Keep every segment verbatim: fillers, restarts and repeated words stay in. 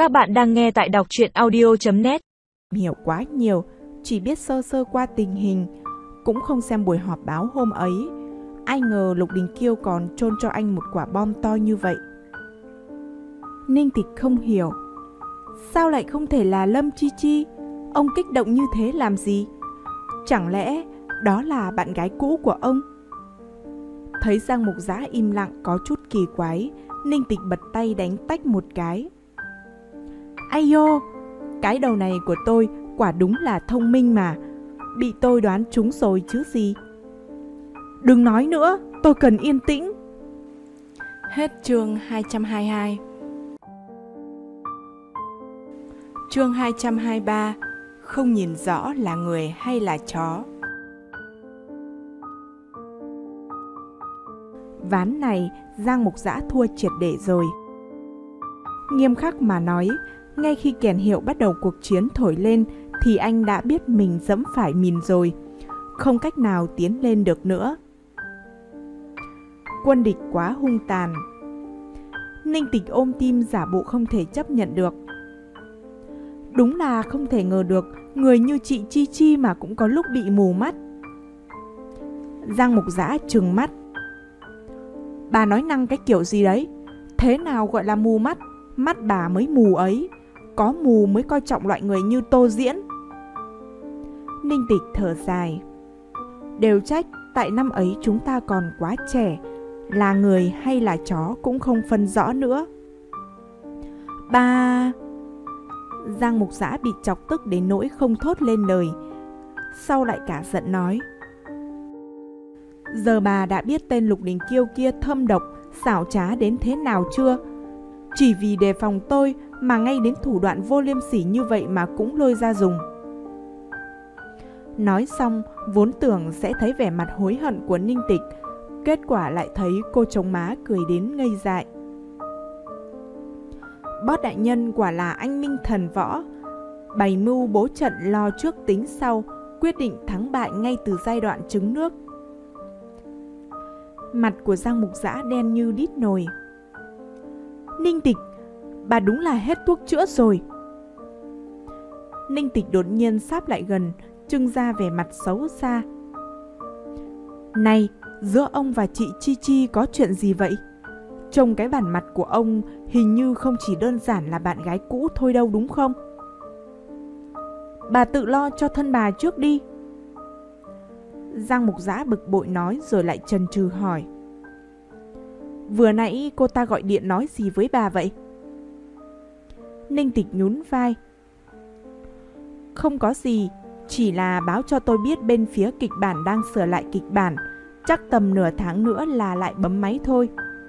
Các bạn đang nghe tại đọc truyện audio chấm net. Hiểu quá nhiều, chỉ biết sơ sơ qua tình hình, cũng không xem buổi họp báo hôm ấy. Ai ngờ Lục Đình Kiêu còn chôn cho anh một quả bom to như vậy. Ninh Tịch không hiểu, sao lại không thể là Lâm Chi Chi? Ông kích động như thế làm gì? Chẳng lẽ đó là bạn gái cũ của ông? Thấy Giang Mục Dã im lặng có chút kỳ quái, Ninh Tịch bật tay đánh tách một cái. Ai dô, cái đầu này của tôi quả đúng là thông minh mà, bị tôi đoán trúng rồi chứ gì. Đừng nói nữa, tôi cần yên tĩnh. Hết chương hai trăm hai mươi hai. Chương hai trăm hai mươi ba. Không nhìn rõ là người hay là chó. Ván này Giang Mục Dã thua triệt để rồi. Nghiêm khắc mà nói, ngay khi kèn hiệu bắt đầu cuộc chiến thổi lên thì anh đã biết mình dẫm phải mìn rồi, không cách nào tiến lên được nữa. Quân địch quá hung tàn. Ninh Tịch ôm tim giả bộ không thể chấp nhận được. Đúng là không thể ngờ được, người như chị Chi Chi mà cũng có lúc bị mù mắt. Giang Mục Dã trừng mắt. Bà nói năng cái kiểu gì đấy? Thế nào gọi là mù mắt? Mắt bà mới mù ấy. Có mù mới coi trọng loại người như Tô Diễn. Ninh Tịch thở dài. Đều trách tại năm ấy chúng ta còn quá trẻ, là người hay là chó cũng không phân rõ nữa. Bà... Giang Mục Dã bị chọc tức đến nỗi không thốt lên lời, sau lại cả giận nói. Giờ bà đã biết tên Lục Đình Kiêu kia thâm độc, xảo trá đến thế nào chưa? Chỉ vì đề phòng tôi mà ngay đến thủ đoạn vô liêm sỉ như vậy mà cũng lôi ra dùng. Nói xong, vốn tưởng sẽ thấy vẻ mặt hối hận của Ninh Tịch, kết quả lại thấy cô chống má cười đến ngây dại. Boss đại nhân quả là anh minh thần võ, bày mưu bố trận lo trước tính sau, quyết định thắng bại ngay từ giai đoạn trứng nước. Mặt của Giang Mục Dã đen như đít nồi. Ninh Tịch, bà đúng là hết thuốc chữa rồi. Ninh Tịch đột nhiên sáp lại gần, trưng ra vẻ mặt xấu xa. Này, giữa ông và chị Chi Chi có chuyện gì vậy? Trông cái bản mặt của ông hình như không chỉ đơn giản là bạn gái cũ thôi đâu đúng không? Bà tự lo cho thân bà trước đi. Giang Mục Dã bực bội nói rồi lại chần chừ hỏi. Vừa nãy cô ta gọi điện nói gì với bà vậy? Ninh Tịch nhún vai. Không có gì, chỉ là báo cho tôi biết bên phía kịch bản đang sửa lại kịch bản, chắc tầm nửa tháng nữa là lại bấm máy thôi.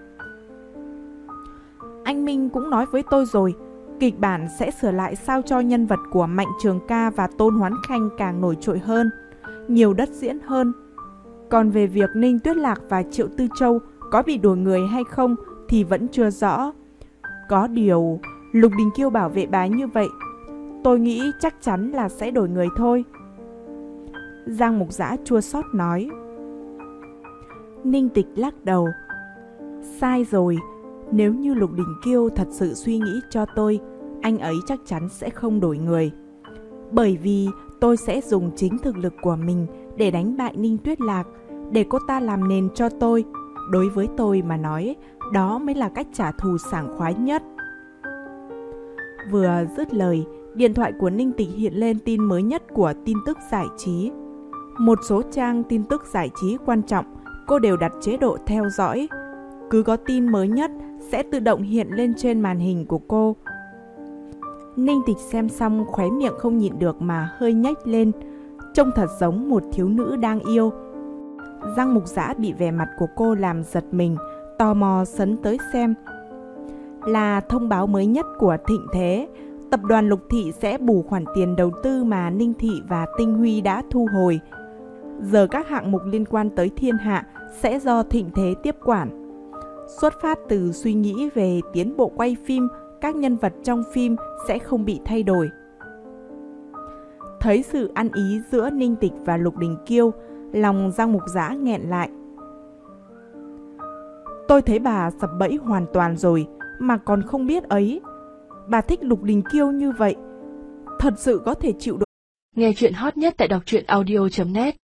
Anh Minh cũng nói với tôi rồi, kịch bản sẽ sửa lại sao cho nhân vật của Mạnh Trường Ca và Tôn Hoán Khanh càng nổi trội hơn, nhiều đất diễn hơn. Còn về việc Ninh Tuyết Lạc và Triệu Tư Châu có bị đổi người hay không thì vẫn chưa rõ. Có điều, Lục Đình Kiêu bảo vệ bà như vậy, tôi nghĩ chắc chắn là sẽ đổi người thôi. Giang Mục Dã chua xót nói. Ninh Tịch lắc đầu. Sai rồi, nếu như Lục Đình Kiêu thật sự suy nghĩ cho tôi, anh ấy chắc chắn sẽ không đổi người. Bởi vì tôi sẽ dùng chính thực lực của mình để đánh bại Ninh Tuyết Lạc, để cô ta làm nền cho tôi. Đối với tôi mà nói, đó mới là cách trả thù sảng khoái nhất. Vừa dứt lời, điện thoại của Ninh Tịch hiện lên tin mới nhất của tin tức giải trí. Một số trang tin tức giải trí quan trọng, cô đều đặt chế độ theo dõi. Cứ có tin mới nhất sẽ tự động hiện lên trên màn hình của cô. Ninh Tịch xem xong khóe miệng không nhịn được mà hơi nhếch lên, trông thật giống một thiếu nữ đang yêu. Giang Mục Dã bị vẻ mặt của cô làm giật mình, tò mò sấn tới xem. Là thông báo mới nhất của Thịnh Thế, tập đoàn Lục Thị sẽ bù khoản tiền đầu tư mà Ninh Thị và Tinh Huy đã thu hồi. Giờ các hạng mục liên quan tới thiên hạ sẽ do Thịnh Thế tiếp quản. Xuất phát từ suy nghĩ về tiến bộ quay phim, các nhân vật trong phim sẽ không bị thay đổi. Thấy sự ăn ý giữa Ninh Tịch và Lục Đình Kiêu, lòng Giang Mục Dã nghẹn lại. Tôi thấy bà sập bẫy hoàn toàn rồi mà còn không biết ấy. bà thích Lục Đình Kiêu như vậy, thật sự có thể chịu được. Nghe chuyện hot nhất tại đọc truyện audio chấm net.